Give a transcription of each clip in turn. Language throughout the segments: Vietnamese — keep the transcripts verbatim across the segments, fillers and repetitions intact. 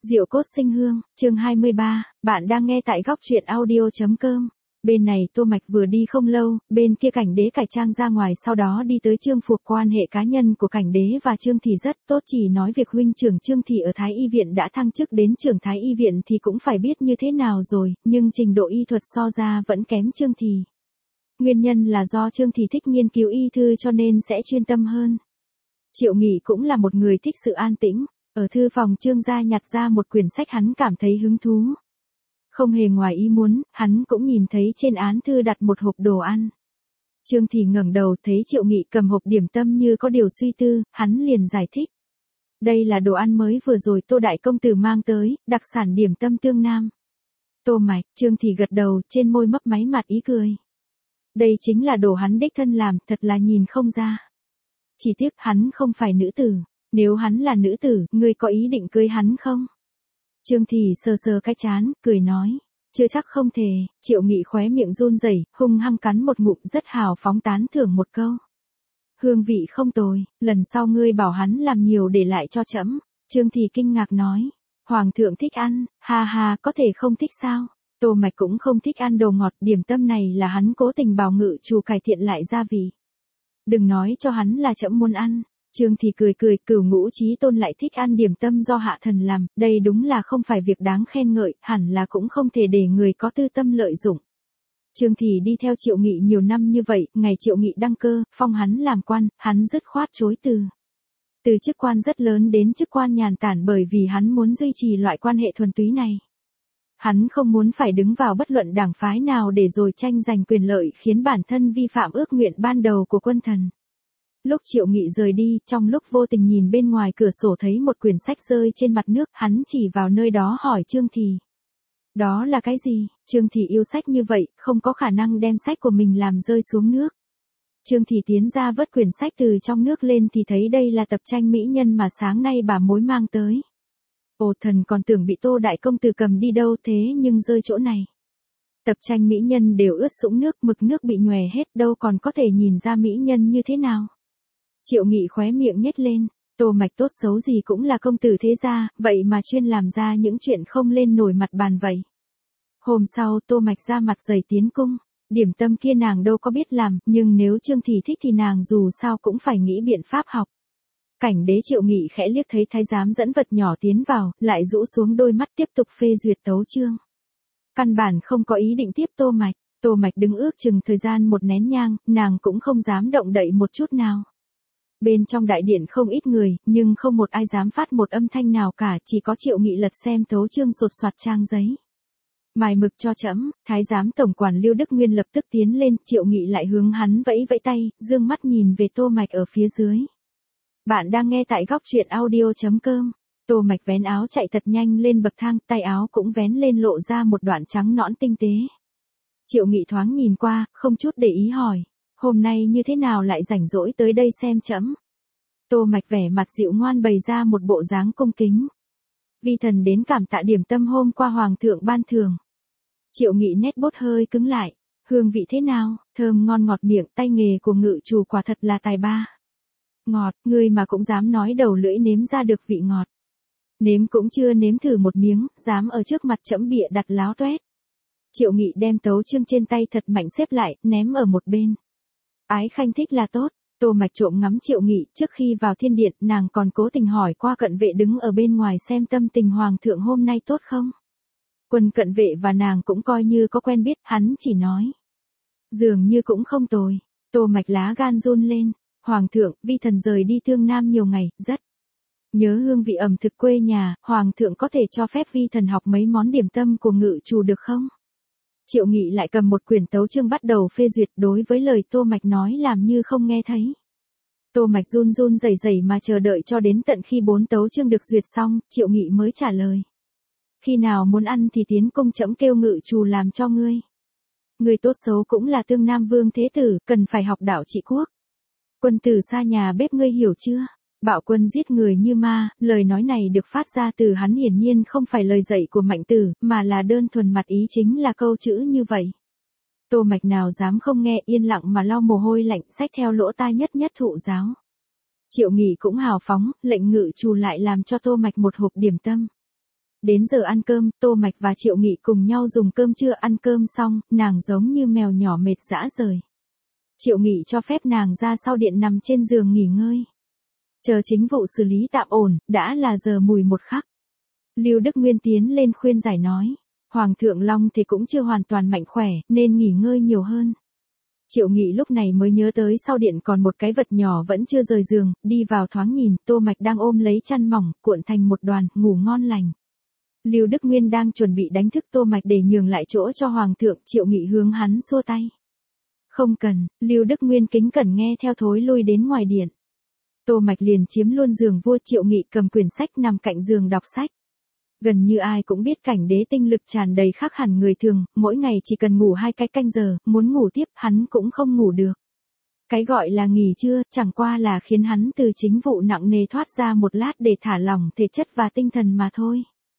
Diệu cốt sinh hương, chương hai mươi ba, bạn đang nghe tại góc truyện audio chấm com. Bên này Tô Mạch vừa đi không lâu, bên kia Cảnh Đế cải trang ra ngoài sau đó đi tới Trương Phục. Quan hệ cá nhân của Cảnh Đế và Trương Thị rất tốt, chỉ nói việc huynh trưởng Trương Thị ở Thái Y Viện đã thăng chức đến trưởng Thái Y Viện thì cũng phải biết như thế nào rồi, nhưng trình độ y thuật so ra vẫn kém Trương Thị. Nguyên nhân là do Trương Thị thích nghiên cứu y thư cho nên sẽ chuyên tâm hơn. Triệu Nghị cũng là một người thích sự an tĩnh. Ở thư phòng Trương gia nhặt ra một quyển sách hắn cảm thấy hứng thú. Không hề ngoài ý muốn, hắn cũng nhìn thấy trên án thư đặt một hộp đồ ăn. Trương Thị ngẩng đầu thấy Triệu Nghị cầm hộp điểm tâm như có điều suy tư, hắn liền giải thích. Đây là đồ ăn mới vừa rồi Tô Đại Công Tử mang tới, đặc sản điểm tâm Tương Nam. Tô Mạch, Trương Thị gật đầu, trên môi mấp máy mặt ý cười. Đây chính là đồ hắn đích thân làm, thật là nhìn không ra. Chỉ tiếc hắn không phải nữ tử. Nếu hắn là nữ tử, ngươi có ý định cưới hắn không? Trương Thị sờ sờ cái trán, cười nói. Chưa chắc không thể. Triệu Nghị khóe miệng run rẩy, hung hăng cắn một ngụm rất hào phóng tán thưởng một câu. Hương vị không tồi, lần sau ngươi bảo hắn làm nhiều để lại cho trẫm. Trương Thị kinh ngạc nói. Hoàng thượng thích ăn, ha ha, có thể không thích sao? Tô Mạch cũng không thích ăn đồ ngọt, điểm tâm này là hắn cố tình bảo ngự chủ cải thiện lại gia vị. Đừng nói cho hắn là trẫm muốn ăn. Trương Thị cười cười, Cửu Ngũ Chí Tôn lại thích ăn điểm tâm do hạ thần làm, đây đúng là không phải việc đáng khen ngợi, hẳn là cũng không thể để người có tư tâm lợi dụng. Trương Thị đi theo Triệu Nghị nhiều năm như vậy, ngày Triệu Nghị đăng cơ, phong hắn làm quan, hắn dứt khoát chối từ. Từ chức quan rất lớn đến chức quan nhàn tản bởi vì hắn muốn duy trì loại quan hệ thuần túy này. Hắn không muốn phải đứng vào bất luận đảng phái nào để rồi tranh giành quyền lợi khiến bản thân vi phạm ước nguyện ban đầu của quân thần. Lúc Triệu Nghị rời đi, trong lúc vô tình nhìn bên ngoài cửa sổ thấy một quyển sách rơi trên mặt nước, hắn chỉ vào nơi đó hỏi Trương Thị. Đó là cái gì? Trương Thị yêu sách như vậy, không có khả năng đem sách của mình làm rơi xuống nước. Trương Thị tiến ra vớt quyển sách từ trong nước lên thì thấy đây là tập tranh mỹ nhân mà sáng nay bà mối mang tới. Ồ, thần còn tưởng bị Tô Đại Công Tử cầm đi đâu thế nhưng rơi chỗ này. Tập tranh mỹ nhân đều ướt sũng nước, mực nước bị nhòe hết, đâu còn có thể nhìn ra mỹ nhân như thế nào. Triệu Nghị khóe miệng nhếch lên, Tô Mạch tốt xấu gì cũng là công tử thế gia, vậy mà chuyên làm ra những chuyện không lên nổi mặt bàn vậy. Hôm sau Tô Mạch ra mặt dày tiến cung, điểm tâm kia nàng đâu có biết làm, nhưng nếu Trương Thị thích thì nàng dù sao cũng phải nghĩ biện pháp học. Cảnh Đế Triệu Nghị khẽ liếc thấy thái giám dẫn vật nhỏ tiến vào, lại rũ xuống đôi mắt tiếp tục phê duyệt tấu chương. Căn bản không có ý định tiếp Tô Mạch, Tô Mạch đứng ước chừng thời gian một nén nhang, nàng cũng không dám động đậy một chút nào. Bên trong đại điện không ít người, nhưng không một ai dám phát một âm thanh nào cả, chỉ có Triệu Nghị lật xem tấu chương sột soạt trang giấy. Mài mực cho trẫm. Thái giám tổng quản Lưu Đức Nguyên lập tức tiến lên, Triệu Nghị lại hướng hắn vẫy vẫy tay, dương mắt nhìn về Tô Mạch ở phía dưới. Bạn đang nghe tại góc truyện audio chấm com. Tô Mạch vén áo chạy thật nhanh lên bậc thang, tay áo cũng vén lên lộ ra một đoạn trắng nõn tinh tế. Triệu Nghị thoáng nhìn qua, không chút để ý hỏi. Hôm nay như thế nào lại rảnh rỗi tới đây xem trẫm? Tô Mạch vẻ mặt dịu ngoan bày ra một bộ dáng cung kính. Vi thần đến cảm tạ điểm tâm hôm qua hoàng thượng ban thưởng. Triệu Nghị nét bốt hơi cứng lại. Hương vị thế nào? Thơm ngon ngọt miệng, tay nghề của ngự chủ quả thật là tài ba. Ngọt, ngươi mà cũng dám nói đầu lưỡi nếm ra được vị ngọt. Nếm cũng chưa nếm thử một miếng, dám ở trước mặt trẫm bịa đặt láo toét. Triệu Nghị đem tấu chương trên tay thật mạnh xếp lại, ném ở một bên. Ái khanh thích là tốt. Tô Mạch trộm ngắm Triệu Nghị, trước khi vào thiên điện, nàng còn cố tình hỏi qua cận vệ đứng ở bên ngoài xem tâm tình hoàng thượng hôm nay tốt không. Quân cận vệ và nàng cũng coi như có quen biết, hắn chỉ nói. Dường như cũng không tồi. Tô Mạch lá gan run lên. Hoàng thượng, vi thần rời đi Tương Nam nhiều ngày, rất nhớ hương vị ẩm thực quê nhà, hoàng thượng có thể cho phép vi thần học mấy món điểm tâm của ngự chủ được không? Triệu Nghị lại cầm một quyển tấu chương bắt đầu phê duyệt, đối với lời Tô Mạch nói làm như không nghe thấy. Tô Mạch run run rẩy rẩy mà chờ đợi cho đến tận khi bốn tấu chương được duyệt xong, Triệu Nghị mới trả lời. Khi nào muốn ăn thì tiến cung trẫm kêu ngự chủ làm cho ngươi. Ngươi tốt xấu cũng là Tương Nam vương thế tử, cần phải học đạo trị quốc. Quân tử xa nhà bếp ngươi hiểu chưa? Bạo quân giết người như ma, lời nói này được phát ra từ hắn hiển nhiên không phải lời dạy của Mạnh Tử, mà là đơn thuần mặt ý chính là câu chữ như vậy. Tô Mạch nào dám không nghe, yên lặng mà lau mồ hôi lạnh, xách theo lỗ tai nhất nhất thụ giáo. Triệu Nghị cũng hào phóng, lệnh ngự chủ lại làm cho Tô Mạch một hộp điểm tâm. Đến giờ ăn cơm, Tô Mạch và Triệu Nghị cùng nhau dùng cơm trưa. Ăn cơm xong, nàng giống như mèo nhỏ mệt rã rời. Triệu Nghị cho phép nàng ra sau điện nằm trên giường nghỉ ngơi. Chờ chính vụ xử lý tạm ổn, đã là giờ mùi một khắc. Lưu Đức Nguyên tiến lên khuyên giải nói. Hoàng thượng Long thì cũng chưa hoàn toàn mạnh khỏe, nên nghỉ ngơi nhiều hơn. Triệu Nghị lúc này mới nhớ tới sau điện còn một cái vật nhỏ vẫn chưa rời giường, đi vào thoáng nhìn, Tô Mạch đang ôm lấy chăn mỏng, cuộn thành một đoàn, ngủ ngon lành. Lưu Đức Nguyên đang chuẩn bị đánh thức Tô Mạch để nhường lại chỗ cho Hoàng thượng, Triệu Nghị hướng hắn xua tay. Không cần, Lưu Đức Nguyên kính cẩn nghe theo thối lui đến ngoài điện. Tô Mạch liền chiếm luôn giường vua. Triệu Nghị cầm quyển sách nằm cạnh giường đọc sách. Gần như ai cũng biết cảnh đế tinh lực tràn đầy khác hẳn người thường, mỗi ngày chỉ cần ngủ hai cái canh giờ, muốn ngủ tiếp hắn cũng không ngủ được. Cái gọi là nghỉ trưa, chẳng qua là khiến hắn từ chính vụ nặng nề thoát ra một lát để thả lỏng thể chất và tinh thần mà thôi.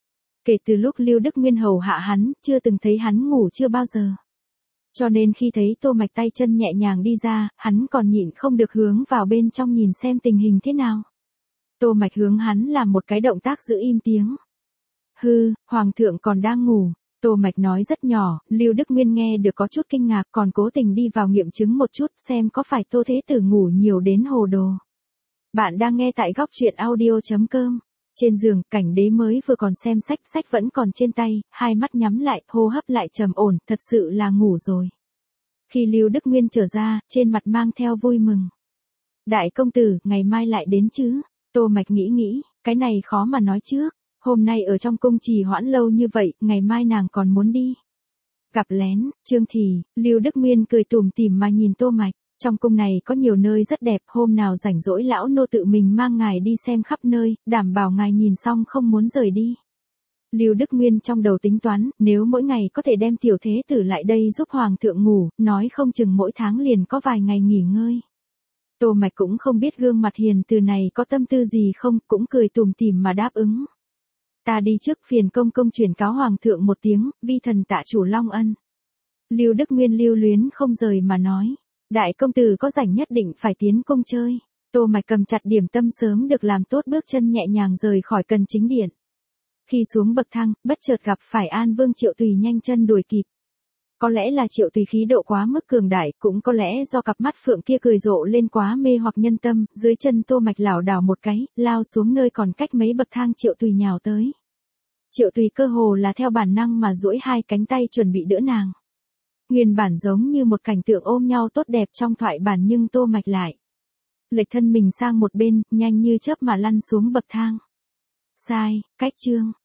Kể từ lúc Lưu Đức Nguyên hầu hạ hắn, chưa từng thấy hắn ngủ chưa bao giờ. Cho nên khi thấy Tô Mạch tay chân nhẹ nhàng đi ra, hắn còn nhịn không được hướng vào bên trong nhìn xem tình hình thế nào. Tô Mạch hướng hắn làm một cái động tác giữ im tiếng. Hư, Hoàng thượng còn đang ngủ. Tô Mạch nói rất nhỏ, Lưu Đức Nguyên nghe được có chút kinh ngạc, còn cố tình đi vào nghiệm chứng một chút xem có phải Tô Thế Tử ngủ nhiều đến hồ đồ. Bạn đang nghe tại góc truyện audio chấm com. Trên giường, cảnh đế mới vừa còn xem sách, sách vẫn còn trên tay, hai mắt nhắm lại, hô hấp lại trầm ổn, thật sự là ngủ rồi. Khi Lưu Đức Nguyên trở ra, trên mặt mang theo vui mừng. Đại công tử, ngày mai lại đến chứ? Tô Mạch nghĩ nghĩ, cái này khó mà nói trước. Hôm nay ở trong cung trì hoãn lâu như vậy, ngày mai nàng còn muốn đi. Gặp lén, Trương Thì, Lưu Đức Nguyên cười tủm tỉm mà nhìn Tô Mạch. Trong cung này có nhiều nơi rất đẹp, hôm nào rảnh rỗi lão nô tự mình mang ngài đi xem khắp nơi, đảm bảo ngài nhìn xong không muốn rời đi. Lưu Đức Nguyên trong đầu tính toán, nếu mỗi ngày có thể đem tiểu thế tử lại đây giúp hoàng thượng ngủ, nói không chừng mỗi tháng liền có vài ngày nghỉ ngơi. Tô Mạch cũng không biết gương mặt hiền từ này có tâm tư gì không, cũng cười tủm tỉm mà đáp ứng. Ta đi trước, phiền công công truyền cáo hoàng thượng một tiếng, vi thần tạ chủ Long ân. Lưu Đức Nguyên lưu luyến không rời mà nói. Đại công tử có rảnh nhất định phải tiến cung chơi. Tô Mạch cầm chặt điểm tâm sớm được làm tốt, bước chân nhẹ nhàng rời khỏi cần chính điện. Khi xuống bậc thang, bất chợt gặp phải An Vương Triệu Tùy nhanh chân đuổi kịp. Có lẽ là Triệu Tùy khí độ quá mức cường đại, cũng có lẽ do cặp mắt phượng kia cười rộ lên quá mê hoặc nhân tâm, dưới chân Tô Mạch lảo đảo một cái, lao xuống nơi còn cách mấy bậc thang. Triệu Tùy nhào tới. Triệu Tùy cơ hồ là theo bản năng mà duỗi hai cánh tay chuẩn bị đỡ nàng. Nguyên bản giống như một cảnh tượng ôm nhau tốt đẹp trong thoại bản, nhưng Tô Mạch lại lệch thân mình sang một bên, nhanh như chớp mà lăn xuống bậc thang. Sai, cách chương.